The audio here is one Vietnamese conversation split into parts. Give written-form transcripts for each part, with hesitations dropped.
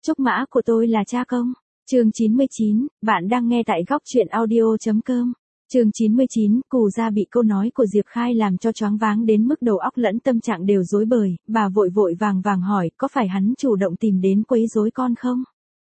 Trúc mã của tôi là cha công. Chương 99, bạn đang nghe tại góc truyện audio.com. Chương 99, Cù Gia bị câu nói của Diệp Khai làm cho choáng váng đến mức đầu óc lẫn tâm trạng đều rối bời, bà vội vội vàng vàng hỏi, có phải hắn chủ động tìm đến quấy rối con không?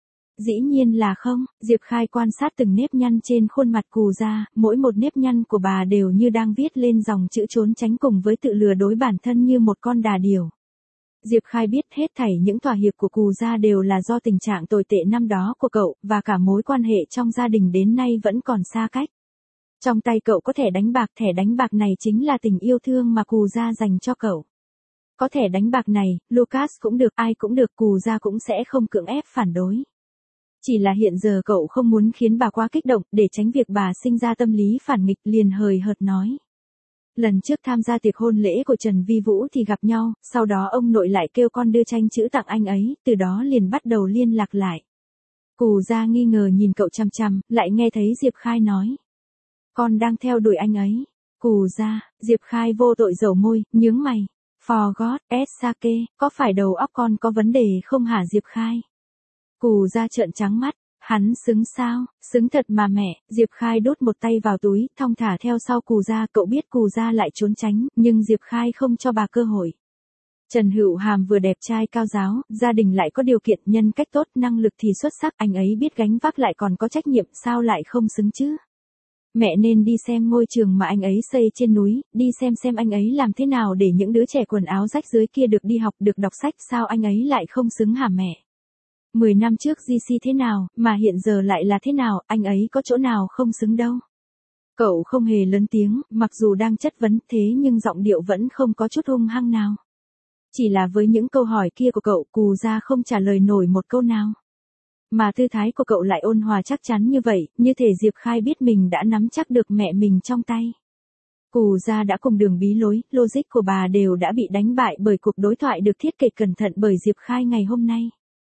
Dĩ nhiên là không. Diệp Khai quan sát từng nếp nhăn trên khuôn mặt Cù Gia, mỗi một nếp nhăn của bà đều như đang viết lên dòng chữ trốn tránh cùng với tự lừa dối bản thân như một con đà điểu. Diệp Khai biết hết thảy những thỏa hiệp của Cù Gia đều là do tình trạng tồi tệ năm đó của cậu, và cả mối quan hệ trong gia đình đến nay vẫn còn xa cách. Trong tay cậu có thẻ đánh bạc này chính là tình yêu thương mà Cù Gia dành cho cậu. Có thẻ đánh bạc này, Lucas cũng được, ai cũng được, Cù Gia cũng sẽ không cưỡng ép phản đối. Chỉ là hiện giờ cậu không muốn khiến bà quá kích động, để tránh việc bà sinh ra tâm lý phản nghịch, liền hời hợt nói. Lần trước tham gia tiệc hôn lễ của Trần Vi Vũ thì gặp nhau, sau đó ông nội lại kêu con đưa tranh chữ tặng anh ấy, từ đó liền bắt đầu liên lạc lại. Cù Gia nghi ngờ nhìn cậu chằm chằm, lại nghe thấy Diệp Khai nói. Con đang theo đuổi anh ấy. Cù Gia, Diệp Khai vô tội dầu môi, nhướng mày. For God, Sake, có phải đầu óc con có vấn đề không hả Diệp Khai? Cù Gia trợn trắng mắt. Hắn xứng sao? Xứng thật mà mẹ. Diệp Khai đút một tay vào túi, thong thả theo sau Cù Gia. Cậu biết Cù Gia lại trốn tránh, nhưng Diệp Khai không cho bà cơ hội. Trần Hữu Hàm vừa đẹp trai cao giáo, gia đình lại có điều kiện, nhân cách tốt, năng lực thì xuất sắc, anh ấy biết gánh vác lại còn có trách nhiệm, sao lại không xứng chứ? Mẹ nên đi xem ngôi trường mà anh ấy xây trên núi, đi xem anh ấy làm thế nào để những đứa trẻ quần áo rách rưới kia được đi học, được đọc sách, sao anh ấy lại không xứng hả mẹ? 10 năm trước GC thế nào, mà hiện giờ lại là thế nào, anh ấy có chỗ nào không xứng đâu. Cậu không hề lớn tiếng, mặc dù đang chất vấn thế nhưng giọng điệu vẫn không có chút hung hăng nào. Chỉ là với những câu hỏi kia của cậu, Cù Gia không trả lời nổi một câu nào. Mà tư thái của cậu lại ôn hòa chắc chắn như vậy, như thể Diệp Khai biết mình đã nắm chắc được mẹ mình trong tay. Cù Gia đã cùng đường bí lối, logic của bà đều đã bị đánh bại bởi cuộc đối thoại được thiết kế cẩn thận bởi Diệp Khai ngày hôm nay.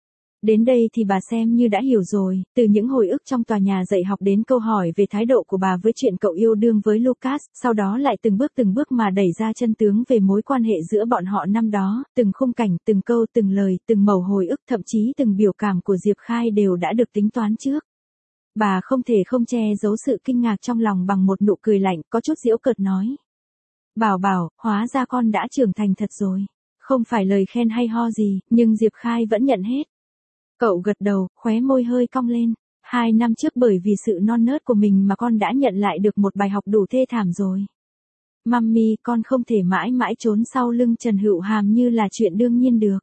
Đến đây thì bà xem như đã hiểu rồi, từ những hồi ức trong tòa nhà dạy học đến câu hỏi về thái độ của bà với chuyện cậu yêu đương với Lucas, sau đó lại từng bước mà đẩy ra chân tướng về mối quan hệ giữa bọn họ năm đó, từng khung cảnh, từng câu, từng lời, từng mẩu hồi ức, thậm chí từng biểu cảm của Diệp Khai đều đã được tính toán trước. Bà không thể không che giấu sự kinh ngạc trong lòng bằng một nụ cười lạnh, có chút giễu cợt nói. Bảo, hóa ra con đã trưởng thành thật rồi. Không phải lời khen hay ho gì, nhưng Diệp Khai vẫn nhận hết. Cậu gật đầu, khóe môi hơi cong lên. 2 năm trước bởi vì sự non nớt của mình mà con đã nhận lại được một bài học đủ thê thảm rồi. Mummy, con không thể mãi mãi trốn sau lưng Trần Hữu Hàm như là chuyện đương nhiên được.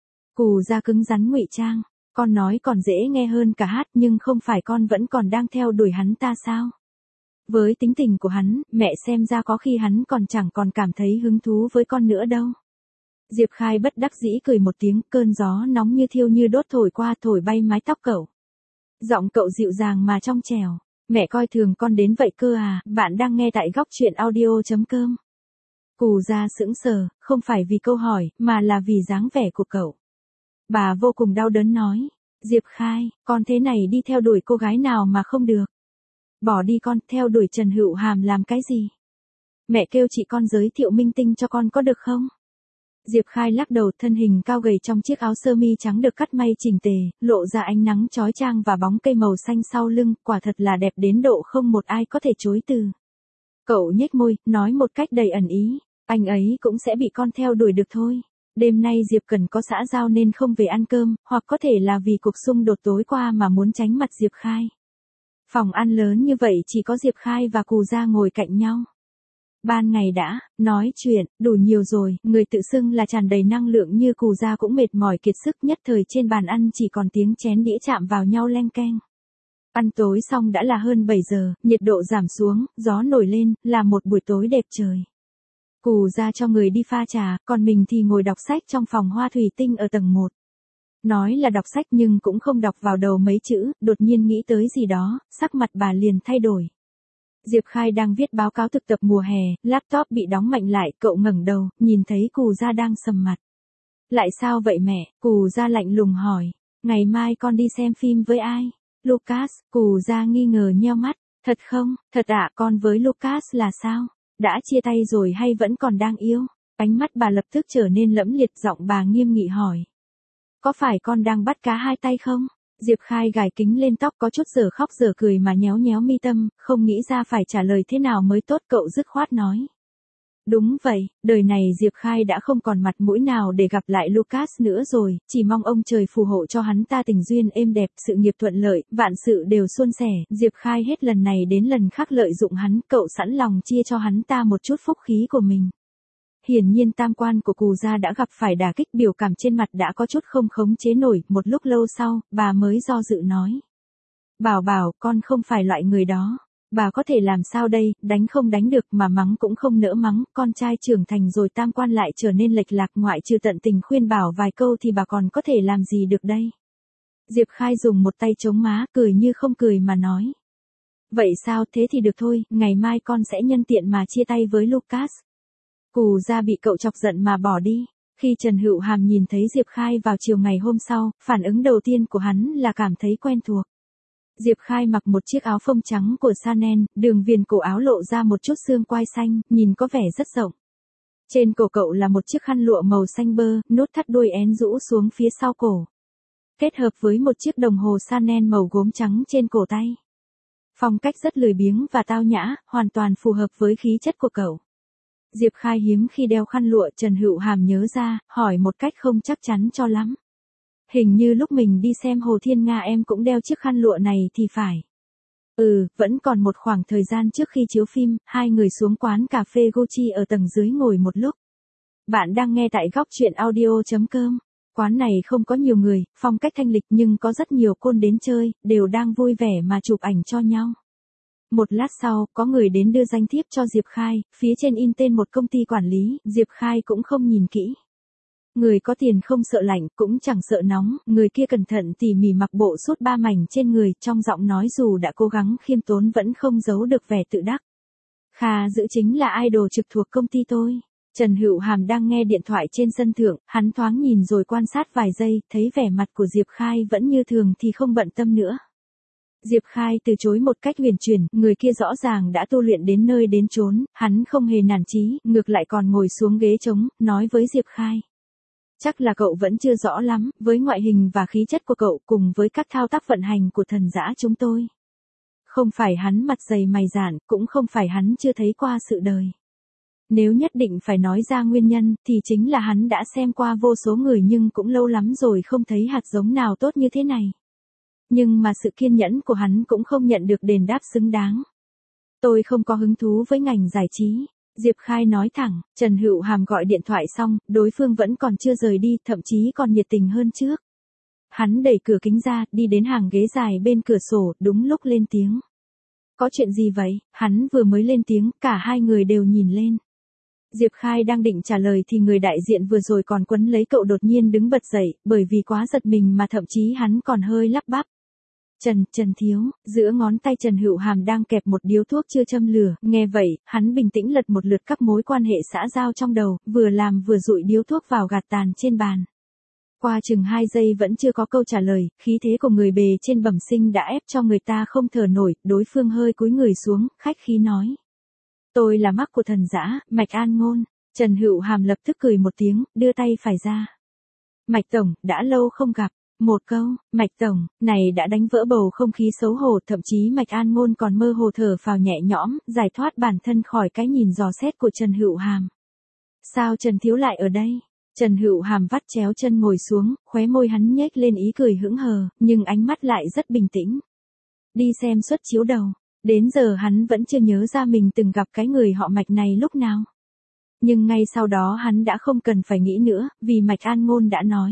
Cù Gia cứng rắn ngụy trang. Con nói còn dễ nghe hơn cả hát, nhưng không phải con vẫn còn đang theo đuổi hắn ta sao? Với tính tình của hắn, mẹ xem ra có khi hắn còn chẳng còn cảm thấy hứng thú với con nữa đâu. Diệp Khai bất đắc dĩ cười một tiếng, cơn gió nóng như thiêu như đốt thổi qua, thổi bay mái tóc cậu. Giọng cậu dịu dàng mà trong trẻo. Mẹ coi thường con đến vậy cơ à? Bạn đang nghe tại góc truyện audio.com. Cù Gia sững sờ, không phải vì câu hỏi, mà là vì dáng vẻ của cậu. Bà vô cùng đau đớn nói. Diệp Khai, con thế này đi theo đuổi cô gái nào mà không được? Bỏ đi con, theo đuổi Trần Hữu Hàm làm cái gì? Mẹ kêu chị con giới thiệu minh tinh cho con có được không? Diệp Khai lắc đầu, thân hình cao gầy trong chiếc áo sơ mi trắng được cắt may chỉnh tề, lộ ra ánh nắng chói chang và bóng cây màu xanh sau lưng, quả thật là đẹp đến độ không một ai có thể chối từ. Cậu nhếch môi, nói một cách đầy ẩn ý, anh ấy cũng sẽ bị con theo đuổi được thôi. Đêm nay Diệp Cần có xã giao nên không về ăn cơm, hoặc có thể là vì cuộc xung đột tối qua mà muốn tránh mặt Diệp Khai. Phòng ăn lớn như vậy chỉ có Diệp Khai và Cù Gia ngồi cạnh nhau. Ban ngày đã, nói chuyện, đủ nhiều rồi, người tự xưng là tràn đầy năng lượng như Cù Gia cũng mệt mỏi kiệt sức, nhất thời trên bàn ăn chỉ còn tiếng chén đĩa chạm vào nhau leng keng. Ăn tối xong đã là hơn 7 giờ, nhiệt độ giảm xuống, gió nổi lên, là một buổi tối đẹp trời. Cù Gia cho người đi pha trà, còn mình thì ngồi đọc sách trong phòng hoa thủy tinh ở tầng 1. Nói là đọc sách nhưng cũng không đọc vào đầu mấy chữ, đột nhiên nghĩ tới gì đó, sắc mặt bà liền thay đổi. Diệp Khai đang viết báo cáo thực tập mùa hè, laptop bị đóng mạnh lại, cậu ngẩng đầu, nhìn thấy Cù Gia đang sầm mặt. Lại sao vậy mẹ? Cù Gia lạnh lùng hỏi. Ngày mai con đi xem phim với ai? Lucas. Cù Gia nghi ngờ nheo mắt. Thật không? Thật ạ, con với Lucas là sao? Đã chia tay rồi hay vẫn còn đang yêu? Ánh mắt bà lập tức trở nên lẫm liệt, giọng bà nghiêm nghị hỏi. có phải con đang bắt cá hai tay không? Diệp Khai gài kính lên tóc có chút dở khóc dở cười mà nhéo nhéo mi tâm, không nghĩ ra phải trả lời thế nào mới tốt, cậu dứt khoát nói. Đúng vậy, đời này Diệp Khai đã không còn mặt mũi nào để gặp lại Lucas nữa rồi, chỉ mong ông trời phù hộ cho hắn ta tình duyên êm đẹp, sự nghiệp thuận lợi, vạn sự đều suôn sẻ. Diệp Khai hết lần này đến lần khác lợi dụng hắn, cậu sẵn lòng chia cho hắn ta một chút phúc khí của mình. Hiển nhiên tam quan của Cù gia đã gặp phải đả kích, biểu cảm trên mặt đã có chút không khống chế nổi, một lúc lâu sau, bà mới do dự nói. Bảo, con không phải loại người đó. Bà có thể làm sao đây, đánh không đánh được mà mắng cũng không nỡ mắng, con trai trưởng thành rồi tam quan lại trở nên lệch lạc, ngoại trừ tận tình khuyên bảo vài câu thì bà còn có thể làm gì được đây. Diệp Khai dùng một tay chống má, cười như không cười mà nói. Vậy sao, thế thì được thôi, ngày mai con sẽ nhân tiện mà chia tay với Lucas. Cù gia bị cậu chọc giận mà bỏ đi. Khi Trần Hữu Hàm nhìn thấy Diệp Khai vào chiều ngày hôm sau, phản ứng đầu tiên của hắn là cảm thấy quen thuộc. Diệp Khai mặc một chiếc áo phông trắng của Chanel, đường viền cổ áo lộ ra một chút xương quai xanh, nhìn có vẻ rất rộng. Trên cổ cậu là một chiếc khăn lụa màu xanh bơ, nút thắt đuôi én rũ xuống phía sau cổ. Kết hợp với một chiếc đồng hồ Chanel màu gốm trắng trên cổ tay. Phong cách rất lười biếng và tao nhã, hoàn toàn phù hợp với khí chất của cậu. Diệp Khai hiếm khi đeo khăn lụa, Trần Hữu Hàm nhớ ra, hỏi một cách không chắc chắn cho lắm. Hình như lúc mình đi xem Hồ Thiên Nga em cũng đeo chiếc khăn lụa này thì phải. Vẫn còn một khoảng thời gian trước khi chiếu phim, hai người xuống quán cà phê Gucci ở tầng dưới ngồi một lúc. Bạn đang nghe tại góc truyện audio.com. Quán này không có nhiều người, phong cách thanh lịch nhưng có rất nhiều côn đến chơi, đều đang vui vẻ mà chụp ảnh cho nhau. Một lát sau, có người đến đưa danh thiếp cho Diệp Khai, phía trên in tên một công ty quản lý, Diệp Khai cũng không nhìn kỹ. Người có tiền không sợ lạnh, cũng chẳng sợ nóng, người kia cẩn thận tỉ mỉ mặc bộ sút 3 mảnh trên người, trong giọng nói dù đã cố gắng khiêm tốn vẫn không giấu được vẻ tự đắc. Kha Dữ chính là idol trực thuộc công ty tôi. Trần Hữu Hàm đang nghe điện thoại trên sân thượng, hắn thoáng nhìn rồi quan sát vài giây, thấy vẻ mặt của Diệp Khai vẫn như thường thì không bận tâm nữa. Diệp Khai từ chối một cách huyền chuyển, người kia rõ ràng đã tu luyện đến nơi đến chốn, hắn không hề nản chí, ngược lại còn ngồi xuống ghế trống, nói với Diệp Khai. Chắc là cậu vẫn chưa rõ lắm, với ngoại hình và khí chất của cậu cùng với các thao tác vận hành của thần dã chúng tôi. Không phải hắn mặt dày mày dạn, cũng không phải hắn chưa thấy qua sự đời. Nếu nhất định phải nói ra nguyên nhân, thì chính là hắn đã xem qua vô số người nhưng cũng lâu lắm rồi không thấy hạt giống nào tốt như thế này. Nhưng mà sự kiên nhẫn của hắn cũng không nhận được đền đáp xứng đáng. Tôi không có hứng thú với ngành giải trí. Diệp Khai nói thẳng, Trần Hữu Hàm gọi điện thoại xong, đối phương vẫn còn chưa rời đi, thậm chí còn nhiệt tình hơn trước. Hắn đẩy cửa kính ra, đi đến hàng ghế dài bên cửa sổ, đúng lúc lên tiếng. Có chuyện gì vậy? Hắn vừa mới lên tiếng, cả hai người đều nhìn lên. Diệp Khai đang định trả lời thì người đại diện vừa rồi còn quấn lấy cậu đột nhiên đứng bật dậy, bởi vì quá giật mình mà thậm chí hắn còn hơi lắp bắp. Trần thiếu, giữa ngón tay Trần Hữu Hàm đang kẹp một điếu thuốc chưa châm lửa, nghe vậy, hắn bình tĩnh lật một lượt các mối quan hệ xã giao trong đầu, vừa làm vừa dụi điếu thuốc vào gạt tàn trên bàn. Qua chừng 2 giây vẫn chưa có câu trả lời, khí thế của người bề trên bẩm sinh đã ép cho người ta không thở nổi, đối phương hơi cúi người xuống, khách khí nói. Tôi là mắc của thần dã, Mạch An Ngôn. Trần Hữu Hàm lập tức cười một tiếng, đưa tay phải ra. Mạch Tổng, đã lâu không gặp. Một câu, Mạch Tổng, này đã đánh vỡ bầu không khí xấu hổ, thậm chí Mạch An Ngôn còn mơ hồ thở phào nhẹ nhõm, giải thoát bản thân khỏi cái nhìn dò xét của Trần Hữu Hàm. Sao Trần thiếu lại ở đây? Trần Hữu Hàm vắt chéo chân ngồi xuống, khóe môi hắn nhếch lên ý cười hững hờ, nhưng ánh mắt lại rất bình tĩnh. Đi xem suất chiếu đầu. Đến giờ hắn vẫn chưa nhớ ra mình từng gặp cái người họ Mạch này lúc nào. Nhưng ngay sau đó hắn đã không cần phải nghĩ nữa, vì Mạch An Ngôn đã nói.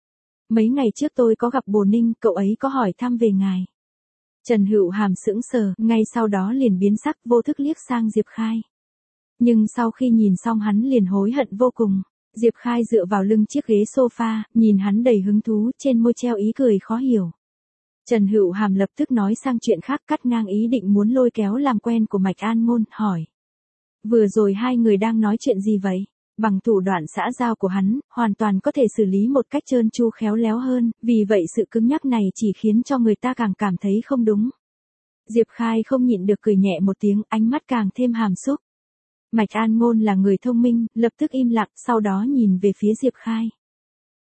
Mấy ngày trước tôi có gặp Bồ Ninh, cậu ấy có hỏi thăm về ngài. Trần Hữu Hàm sững sờ, ngay sau đó liền biến sắc, vô thức liếc sang Diệp Khai. Nhưng sau khi nhìn xong hắn liền hối hận vô cùng. Diệp Khai dựa vào lưng chiếc ghế sofa, nhìn hắn đầy hứng thú, trên môi treo ý cười khó hiểu. Trần Hữu Hàm lập tức nói sang chuyện khác, cắt ngang ý định muốn lôi kéo làm quen của Mạch An Ngôn, hỏi. Vừa rồi hai người đang nói chuyện gì vậy? Bằng thủ đoạn xã giao của hắn, hoàn toàn có thể xử lý một cách trơn tru khéo léo hơn, vì vậy sự cứng nhắc này chỉ khiến cho người ta càng cảm thấy không đúng. Diệp Khai không nhịn được cười nhẹ một tiếng, ánh mắt càng thêm hàm xúc. Mạch An Ngôn là người thông minh, lập tức im lặng, sau đó nhìn về phía Diệp Khai.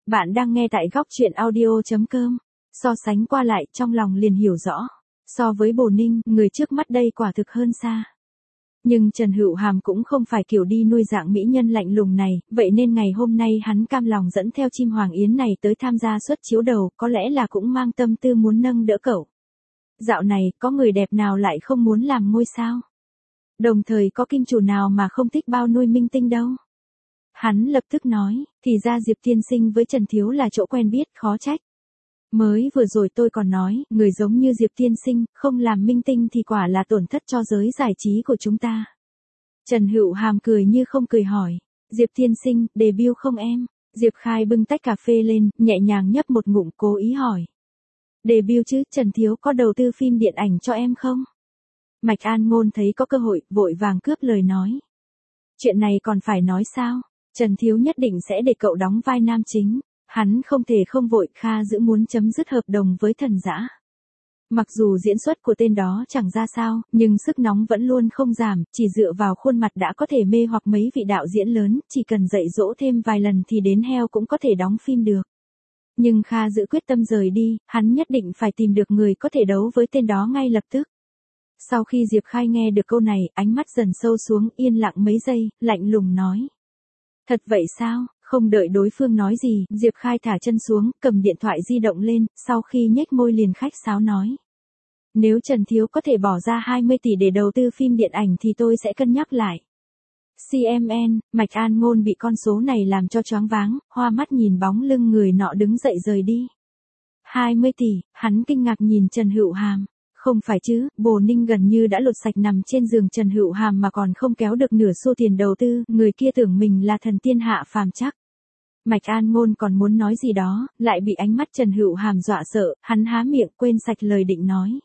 Bạn đang nghe tại góc chuyện audio.com. So sánh qua lại trong lòng liền hiểu rõ. So với Bồ Ninh, người trước mắt đây quả thực hơn xa. Nhưng Trần Hữu Hàm cũng không phải kiểu đi nuôi dạng mỹ nhân lạnh lùng này, vậy nên ngày hôm nay hắn cam lòng dẫn theo chim hoàng yến này tới tham gia suất chiếu đầu, có lẽ là cũng mang tâm tư muốn nâng đỡ cậu. Dạo này, có người đẹp nào lại không muốn làm ngôi sao? Đồng thời có kim chủ nào mà không thích bao nuôi minh tinh đâu? Hắn lập tức nói, thì ra Diệp tiên sinh với Trần Thiếu là chỗ quen biết, khó trách. Mới vừa rồi tôi còn nói, người giống như Diệp tiên sinh, không làm minh tinh thì quả là tổn thất cho giới giải trí của chúng ta. Trần Hữu Hàm cười như không cười hỏi, Diệp tiên sinh, debut không em? Diệp Khai bưng tách cà phê lên, nhẹ nhàng nhấp một ngụm cố ý hỏi. Debut chứ, Trần Thiếu có đầu tư phim điện ảnh cho em không? Mạch An Ngôn thấy có cơ hội, vội vàng cướp lời nói. Chuyện này còn phải nói sao? Trần Thiếu nhất định sẽ để cậu đóng vai nam chính. Hắn không thể không vội, Kha Dữ muốn chấm dứt hợp đồng với Thần Dã. Mặc dù diễn xuất của tên đó chẳng ra sao, nhưng sức nóng vẫn luôn không giảm, chỉ dựa vào khuôn mặt đã có thể mê hoặc mấy vị đạo diễn lớn, chỉ cần dạy dỗ thêm vài lần thì đến heo cũng có thể đóng phim được. Nhưng Kha Dữ quyết tâm rời đi, hắn nhất định phải tìm được người có thể đấu với tên đó ngay lập tức. Sau khi Diệp Khai nghe được câu này, ánh mắt dần sâu xuống, yên lặng mấy giây, lạnh lùng nói. Thật vậy sao? Không đợi đối phương nói gì, Diệp Khai thả chân xuống, cầm điện thoại di động lên, sau khi nhếch môi liền khách sáo nói. Nếu Trần Thiếu có thể bỏ ra 20 tỷ để đầu tư phim điện ảnh thì tôi sẽ cân nhắc lại. CMN, Mạch An Ngôn bị con số này làm cho choáng váng, hoa mắt nhìn bóng lưng người nọ đứng dậy rời đi. 20 tỷ, hắn kinh ngạc nhìn Trần Hữu Hàm. Không phải chứ, Bồ Ninh gần như đã lột sạch nằm trên giường Trần Hữu Hàm mà còn không kéo được nửa xu tiền đầu tư, người kia tưởng mình là thần tiên hạ phàm chắc. Mạch An Ngôn còn muốn nói gì đó, lại bị ánh mắt Trần Hữu Hàm dọa sợ, hắn há miệng quên sạch lời định nói.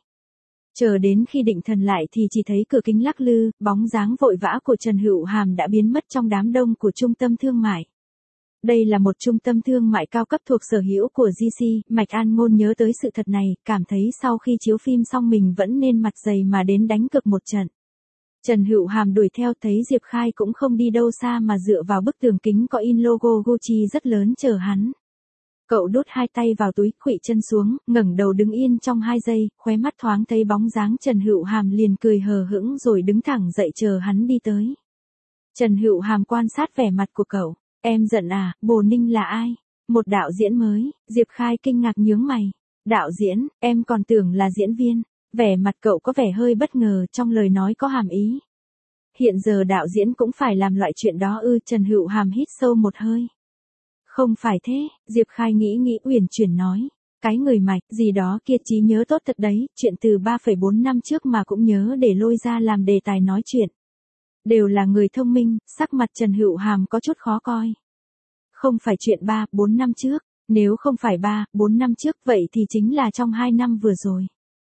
Chờ đến khi định thần lại thì chỉ thấy cửa kính lắc lư, bóng dáng vội vã của Trần Hữu Hàm đã biến mất trong đám đông của trung tâm thương mại. Đây là một trung tâm thương mại cao cấp thuộc sở hữu của GC, Mạch An Ngôn nhớ tới sự thật này, cảm thấy sau khi chiếu phim xong mình vẫn nên mặt dày mà đến đánh cược một trận. Trần Hữu Hàm đuổi theo thấy Diệp Khai cũng không đi đâu xa mà dựa vào bức tường kính có in logo Gucci rất lớn chờ hắn. Cậu đút hai tay vào túi, khuỵu chân xuống, ngẩng đầu đứng yên trong 2 giây, khóe mắt thoáng thấy bóng dáng Trần Hữu Hàm liền cười hờ hững rồi đứng thẳng dậy chờ hắn đi tới. Trần Hữu Hàm quan sát vẻ mặt của cậu. Em giận à, Bồ Ninh là ai? Một đạo diễn mới, Diệp Khai kinh ngạc nhướng mày. Đạo diễn, em còn tưởng là diễn viên. Vẻ mặt cậu có vẻ hơi bất ngờ, trong lời nói có hàm ý. Hiện giờ đạo diễn cũng phải làm loại chuyện đó ư? Trần Hữu Hàm hít sâu một hơi. Không phải thế, Diệp Khai nghĩ uyển chuyển nói. Cái người Mạch, gì đó kia trí nhớ tốt thật đấy, chuyện từ 3,4 năm trước mà cũng nhớ để lôi ra làm đề tài nói chuyện. Đều là người thông minh, sắc mặt Trần Hữu Hàm có chút khó coi. Không phải chuyện 3-4 năm trước, nếu không phải 3-4 năm trước vậy thì chính là trong 2 năm vừa rồi.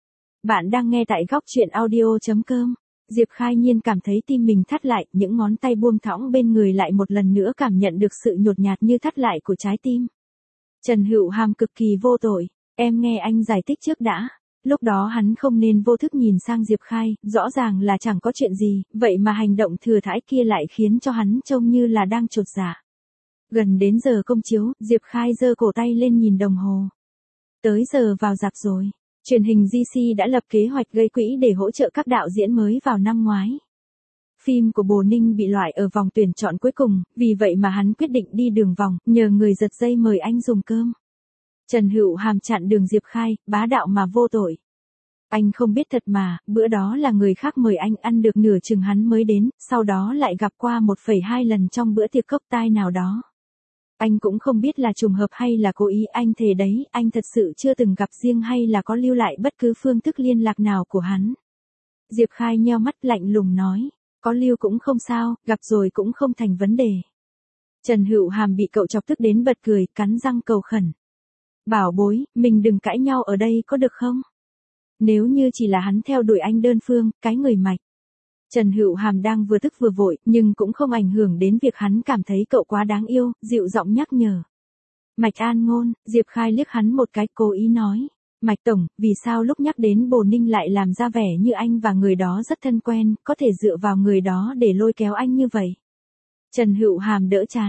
Bạn đang nghe tại góc chuyện audio.com. Diệp Khai nhiên cảm thấy tim mình thắt lại, những ngón tay buông thõng bên người lại một lần nữa cảm nhận được sự nhột nhạt như thắt lại của trái tim. Trần Hữu Hàm cực kỳ vô tội, em nghe anh giải thích trước đã. Lúc đó hắn không nên vô thức nhìn sang Diệp Khai, rõ ràng là chẳng có chuyện gì, vậy mà hành động thừa thãi kia lại khiến cho hắn trông như là đang chột dạ. Gần đến giờ công chiếu, Diệp Khai giơ cổ tay lên nhìn đồng hồ. Tới giờ vào rạp rồi. Truyền hình GC đã lập kế hoạch gây quỹ để hỗ trợ các đạo diễn mới vào năm ngoái. Phim của Bồ Ninh bị loại ở vòng tuyển chọn cuối cùng, vì vậy mà hắn quyết định đi đường vòng, nhờ người giật dây mời anh dùng cơm. Trần Hữu Hàm chặn đường Diệp Khai, bá đạo mà vô tội. Anh không biết thật mà, bữa đó là người khác mời anh ăn được nửa chừng hắn mới đến, sau đó lại gặp qua 1,2 lần trong bữa tiệc cốc tai nào đó. Anh cũng không biết là trùng hợp hay là cố ý, anh thề đấy, anh thật sự chưa từng gặp riêng hay là có lưu lại bất cứ phương thức liên lạc nào của hắn. Diệp Khai nheo mắt lạnh lùng nói, có lưu cũng không sao, gặp rồi cũng không thành vấn đề. Trần Hữu Hàm bị cậu chọc tức đến bật cười, cắn răng cầu khẩn. Bảo bối, mình đừng cãi nhau ở đây có được không? Nếu như chỉ là hắn theo đuổi anh đơn phương, cái người Mạch. Trần Hữu Hàm đang vừa tức vừa vội, nhưng cũng không ảnh hưởng đến việc hắn cảm thấy cậu quá đáng yêu, dịu giọng nhắc nhở. Mạch An Ngôn, Diệp Khai liếc hắn một cái, cố ý nói. Mạch Tổng, vì sao lúc nhắc đến Bồ Ninh lại làm ra vẻ như anh và người đó rất thân quen, có thể dựa vào người đó để lôi kéo anh như vậy? Trần Hữu Hàm đỡ chán.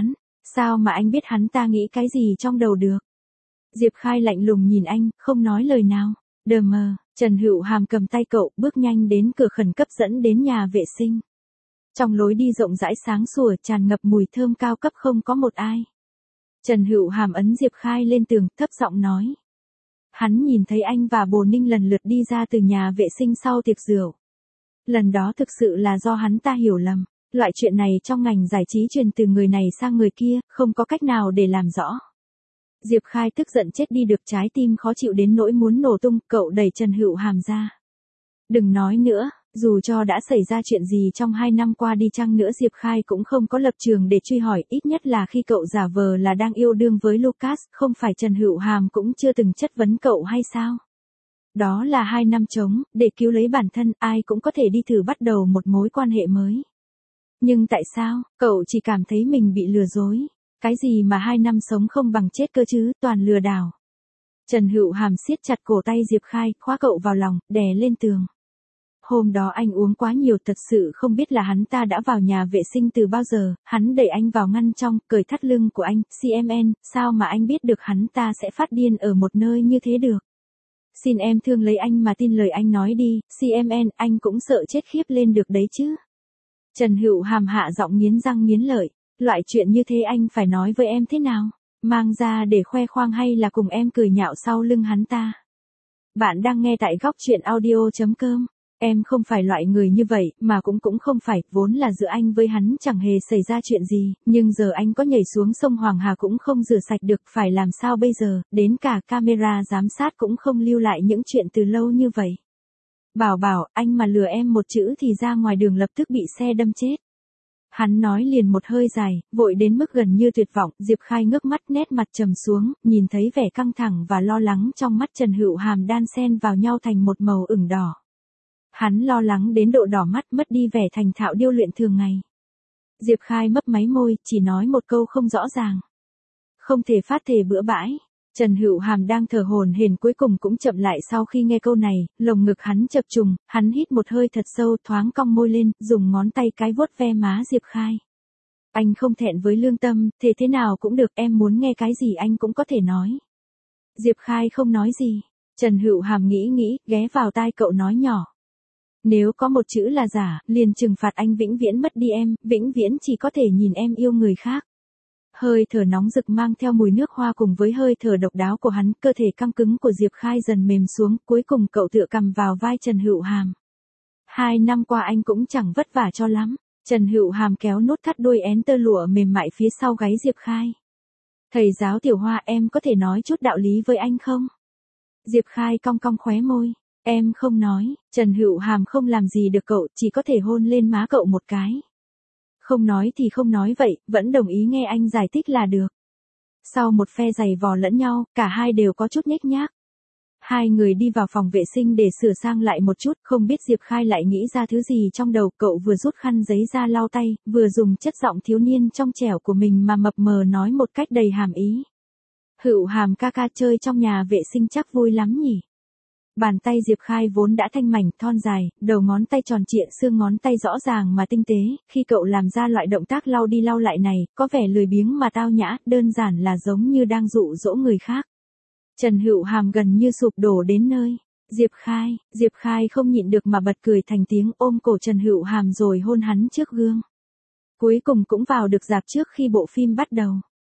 Sao mà anh biết hắn ta nghĩ cái gì trong đầu được? Diệp Khai lạnh lùng nhìn anh, không nói lời nào. Đờ mờ, Trần Hữu Hàm cầm tay cậu, bước nhanh đến cửa khẩn cấp dẫn đến nhà vệ sinh. Trong lối đi rộng rãi sáng sủa tràn ngập mùi thơm cao cấp không có một ai. Trần Hữu Hàm ấn Diệp Khai lên tường, thấp giọng nói. Hắn nhìn thấy anh và Bồ Ninh lần lượt đi ra từ nhà vệ sinh sau tiệc rượu. Lần đó thực sự là do hắn ta hiểu lầm. Loại chuyện này trong ngành giải trí truyền từ người này sang người kia, không có cách nào để làm rõ. Diệp Khai tức giận chết đi được, trái tim khó chịu đến nỗi muốn nổ tung, cậu đẩy Trần Hữu Hàm ra. Đừng nói nữa, dù cho đã xảy ra chuyện gì trong 2 năm qua đi chăng nữa Diệp Khai cũng không có lập trường để truy hỏi, ít nhất là khi cậu giả vờ là đang yêu đương với Lucas, không phải Trần Hữu Hàm cũng chưa từng chất vấn cậu hay sao? Đó là 2 năm trống, để cứu lấy bản thân, ai cũng có thể đi thử bắt đầu một mối quan hệ mới. Nhưng tại sao, cậu chỉ cảm thấy mình bị lừa dối? Cái gì mà 2 năm sống không bằng chết cơ chứ, toàn lừa đảo. Trần Hữu Hàm siết chặt cổ tay Diệp Khai, khóa cậu vào lòng, đè lên tường. Hôm đó anh uống quá nhiều, thật sự không biết là hắn ta đã vào nhà vệ sinh từ bao giờ, hắn đẩy anh vào ngăn trong, cởi thắt lưng của anh, CMN, sao mà anh biết được hắn ta sẽ phát điên ở một nơi như thế được? Xin em thương lấy anh mà tin lời anh nói đi, CMN, anh cũng sợ chết khiếp lên được đấy chứ. Trần Hữu Hàm hạ giọng nghiến răng nghiến lợi, loại chuyện như thế anh phải nói với em thế nào? Mang ra để khoe khoang hay là cùng em cười nhạo sau lưng hắn ta? Bạn đang nghe tại góc truyện audio.com. Em không phải loại người như vậy, mà cũng không phải, vốn là giữa anh với hắn chẳng hề xảy ra chuyện gì, nhưng giờ anh có nhảy xuống sông Hoàng Hà cũng không rửa sạch được, phải làm sao bây giờ, đến cả camera giám sát cũng không lưu lại những chuyện từ lâu như vậy. Bảo, anh mà lừa em một chữ thì ra ngoài đường lập tức bị xe đâm chết. Hắn nói liền một hơi dài, vội đến mức gần như tuyệt vọng, Diệp Khai ngước mắt, nét mặt trầm xuống, nhìn thấy vẻ căng thẳng và lo lắng trong mắt Trần Hữu Hàm đan xen vào nhau thành một màu ửng đỏ. Hắn lo lắng đến độ đỏ mắt, mất đi vẻ thành thạo điêu luyện thường ngày. Diệp Khai mấp máy môi, chỉ nói một câu không rõ ràng. Không thể phát thề bữa bãi. Trần Hữu Hàm đang thở hổn hển cuối cùng cũng chậm lại sau khi nghe câu này, lồng ngực hắn chập trùng, hắn hít một hơi thật sâu, thoáng cong môi lên, dùng ngón tay cái vuốt ve má Diệp Khai. Anh không thẹn với lương tâm, thế nào cũng được, em muốn nghe cái gì anh cũng có thể nói. Diệp Khai không nói gì. Trần Hữu Hàm nghĩ, ghé vào tai cậu nói nhỏ. Nếu có một chữ là giả, liền trừng phạt anh vĩnh viễn mất đi em, vĩnh viễn chỉ có thể nhìn em yêu người khác. Hơi thở nóng rực mang theo mùi nước hoa cùng với hơi thở độc đáo của hắn, cơ thể căng cứng của Diệp Khai dần mềm xuống, cuối cùng cậu tựa cằm vào vai Trần Hữu Hàm. 2 năm qua anh cũng chẳng vất vả cho lắm. Trần Hữu Hàm kéo nút thắt đuôi én tơ lụa mềm mại phía sau gáy Diệp Khai. Thầy giáo Tiểu Hoa, em có thể nói chút đạo lý với anh không? Diệp Khai cong khóe môi. Em không nói. Trần Hữu Hàm không làm gì được cậu, chỉ có thể hôn lên má cậu một cái. Không nói thì không nói vậy, vẫn đồng ý nghe anh giải thích là được. Sau một phe giày vò lẫn nhau, cả hai đều có chút nhếch nhác. Hai người đi vào phòng vệ sinh để sửa sang lại một chút, không biết Diệp Khai lại nghĩ ra thứ gì trong đầu, cậu vừa rút khăn giấy ra lau tay, vừa dùng chất giọng thiếu niên trong trẻo của mình mà mập mờ nói một cách đầy hàm ý. Hữu Hàm ca ca chơi trong nhà vệ sinh chắc vui lắm nhỉ? Bàn tay Diệp Khai vốn đã thanh mảnh, thon dài, đầu ngón tay tròn trịa, xương ngón tay rõ ràng mà tinh tế, khi cậu làm ra loại động tác lau đi lau lại này, có vẻ lười biếng mà tao nhã, đơn giản là giống như đang dụ dỗ người khác. Trần Hữu Hàm gần như sụp đổ đến nơi. Diệp Khai không nhịn được mà bật cười thành tiếng, ôm cổ Trần Hữu Hàm rồi hôn hắn trước gương. Cuối cùng cũng vào được rạp trước khi bộ phim bắt đầu.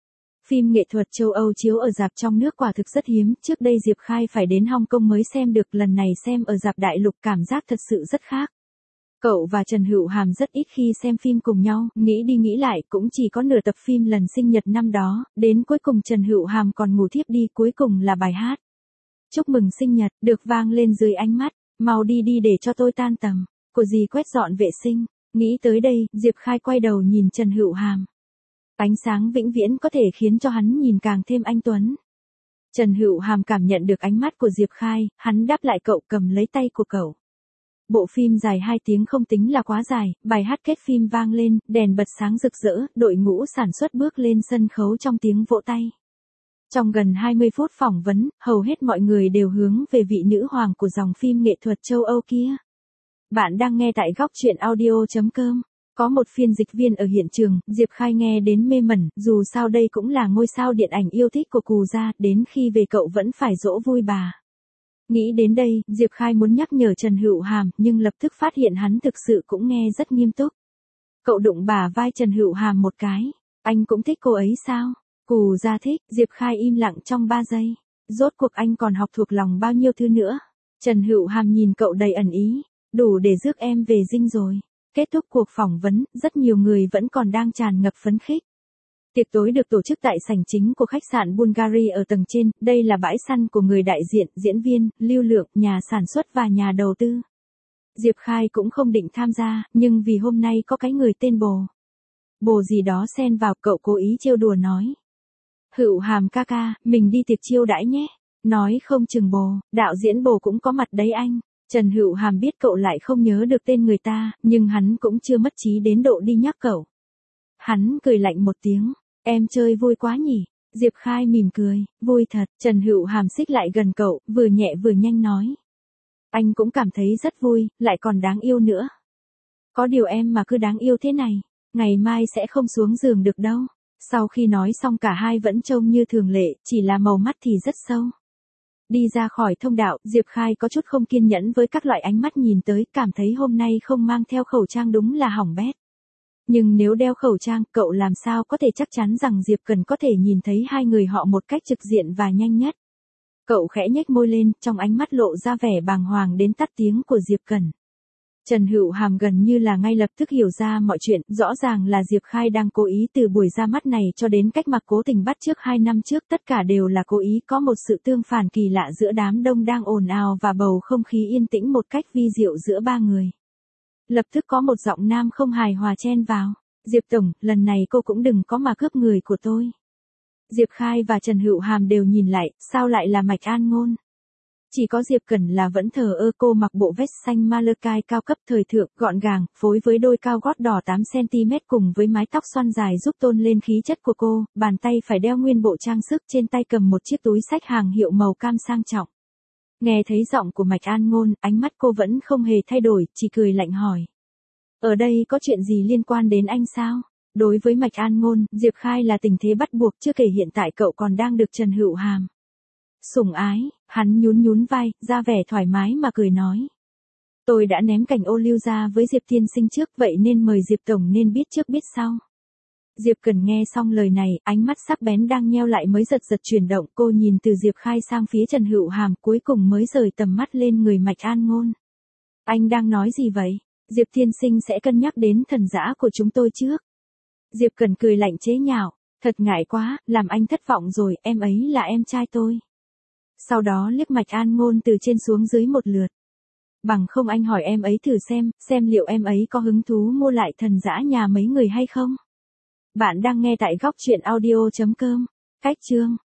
Phim nghệ thuật châu Âu chiếu ở rạp trong nước quả thực rất hiếm, trước đây Diệp Khai phải đến Hong Kong mới xem được, lần này xem ở rạp đại lục cảm giác thật sự rất khác. Cậu và Trần Hữu Hàm rất ít khi xem phim cùng nhau, nghĩ đi nghĩ lại cũng chỉ có nửa tập phim lần sinh nhật năm đó, đến cuối cùng Trần Hữu Hàm còn ngủ thiếp đi, cuối cùng là bài hát chúc mừng sinh nhật, được vang lên dưới ánh mắt, mau đi để cho tôi tan tầm, của dì quét dọn vệ sinh. Nghĩ tới đây, Diệp Khai quay đầu nhìn Trần Hữu Hàm. Ánh sáng vĩnh viễn có thể khiến cho hắn nhìn càng thêm anh tuấn. Trần Hữu Hàm cảm nhận được ánh mắt của Diệp Khai, hắn đáp lại cậu, cầm lấy tay của cậu. Bộ phim dài 2 tiếng không tính là quá dài, bài hát kết phim vang lên, đèn bật sáng rực rỡ, đội ngũ sản xuất bước lên sân khấu trong tiếng vỗ tay. Trong gần 20 phút phỏng vấn, hầu hết mọi người đều hướng về vị nữ hoàng của dòng phim nghệ thuật châu Âu kia. Bạn đang nghe tại góc truyện audio.com. Có một phiên dịch viên ở hiện trường, Diệp Khai nghe đến mê mẩn, dù sao đây cũng là ngôi sao điện ảnh yêu thích của Cù gia, đến khi về cậu vẫn phải dỗ vui bà. Nghĩ đến đây, Diệp Khai muốn nhắc nhở Trần Hữu Hàm, nhưng lập tức phát hiện hắn thực sự cũng nghe rất nghiêm túc. Cậu đụng bả vai Trần Hữu Hàm một cái. Anh cũng thích cô ấy sao? Cù gia thích, Diệp Khai im lặng trong 3 giây. Rốt cuộc anh còn học thuộc lòng bao nhiêu thứ nữa? Trần Hữu Hàm nhìn cậu đầy ẩn ý. Đủ để rước em về dinh rồi. Kết thúc cuộc phỏng vấn, rất nhiều người vẫn còn đang tràn ngập phấn khích. Tiệc tối được tổ chức tại sảnh chính của khách sạn Bulgari ở tầng trên, đây là bãi săn của người đại diện, diễn viên, lưu lượng, nhà sản xuất và nhà đầu tư. Diệp Khai cũng không định tham gia, nhưng vì hôm nay có cái người tên Bồ. Bồ gì đó xen vào, cậu cố ý trêu đùa nói. Hữu Hàm ca ca, mình đi tiệc chiêu đãi nhé. Nói không chừng Bồ, đạo diễn Bồ cũng có mặt đấy anh. Trần Hữu Hàm biết cậu lại không nhớ được tên người ta, nhưng hắn cũng chưa mất trí đến độ đi nhắc cậu. Hắn cười lạnh một tiếng, em chơi vui quá nhỉ. Diệp Khai mỉm cười, vui thật. Trần Hữu Hàm xích lại gần cậu, vừa nhẹ vừa nhanh nói. Anh cũng cảm thấy rất vui, lại còn đáng yêu nữa. Có điều em mà cứ đáng yêu thế này, ngày mai sẽ không xuống giường được đâu. Sau khi nói xong cả hai vẫn trông như thường lệ, chỉ là màu mắt thì rất sâu. Đi ra khỏi thông đạo, Diệp Khai có chút không kiên nhẫn với các loại ánh mắt nhìn tới, cảm thấy hôm nay không mang theo khẩu trang đúng là hỏng bét. Nhưng nếu đeo khẩu trang, cậu làm sao có thể chắc chắn rằng Diệp Cần có thể nhìn thấy hai người họ một cách trực diện và nhanh nhất. Cậu khẽ nhếch môi lên, trong ánh mắt lộ ra vẻ bàng hoàng đến tắt tiếng của Diệp Cần. Trần Hữu Hàm gần như là ngay lập tức hiểu ra mọi chuyện, rõ ràng là Diệp Khai đang cố ý từ buổi ra mắt này cho đến cách mặc cố tình bắt trước 2 năm trước, tất cả đều là cố ý, có một sự tương phản kỳ lạ giữa đám đông đang ồn ào và bầu không khí yên tĩnh một cách vi diệu giữa ba người. Lập tức có một giọng nam không hài hòa chen vào. Diệp Tổng, lần này cô cũng đừng có mà cướp người của tôi. Diệp Khai và Trần Hữu Hàm đều nhìn lại, sao lại là Mạch An Ngôn? Chỉ có Diệp Cẩn là vẫn thờ ơ, cô mặc bộ vest xanh Malakai cao cấp thời thượng, gọn gàng, phối với đôi cao gót đỏ 8cm cùng với mái tóc xoăn dài giúp tôn lên khí chất của cô, bàn tay phải đeo nguyên bộ trang sức, trên tay cầm một chiếc túi xách hàng hiệu màu cam sang trọng. Nghe thấy giọng của Mạch An Ngôn, ánh mắt cô vẫn không hề thay đổi, chỉ cười lạnh hỏi. Ở đây có chuyện gì liên quan đến anh sao? Đối với Mạch An Ngôn, Diệp Khai là tình thế bắt buộc, chưa kể hiện tại cậu còn đang được Trần Hữu Hàm sủng ái. Hắn nhún vai, ra vẻ thoải mái mà cười nói. Tôi đã ném cảnh ô liu ra với Diệp tiên sinh trước, vậy nên mời Diệp Tổng nên biết trước biết sau. Diệp Cần nghe xong lời này, ánh mắt sắc bén đang nheo lại mới giật giật chuyển động, cô nhìn từ Diệp Khai sang phía Trần Hữu Hàm, cuối cùng mới rời tầm mắt lên người Mạch An Ngôn. Anh đang nói gì vậy? Diệp tiên sinh sẽ cân nhắc đến thần dã của chúng tôi trước. Diệp Cần cười lạnh chế nhạo, thật ngại quá, làm anh thất vọng rồi, em ấy là em trai tôi. Sau đó liếc Mạch An Ngôn từ trên xuống dưới một lượt. Bằng không anh hỏi em ấy thử xem liệu em ấy có hứng thú mua lại thần dã nhà mấy người hay không? Bạn đang nghe tại góc truyện audio.com. Cách chương